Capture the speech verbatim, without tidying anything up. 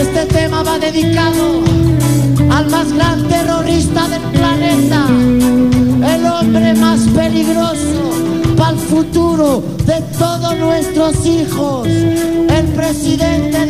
Este tema va dedicado al más gran terrorista del planeta, el hombre más peligroso para el futuro de todos nuestros hijos, el presidente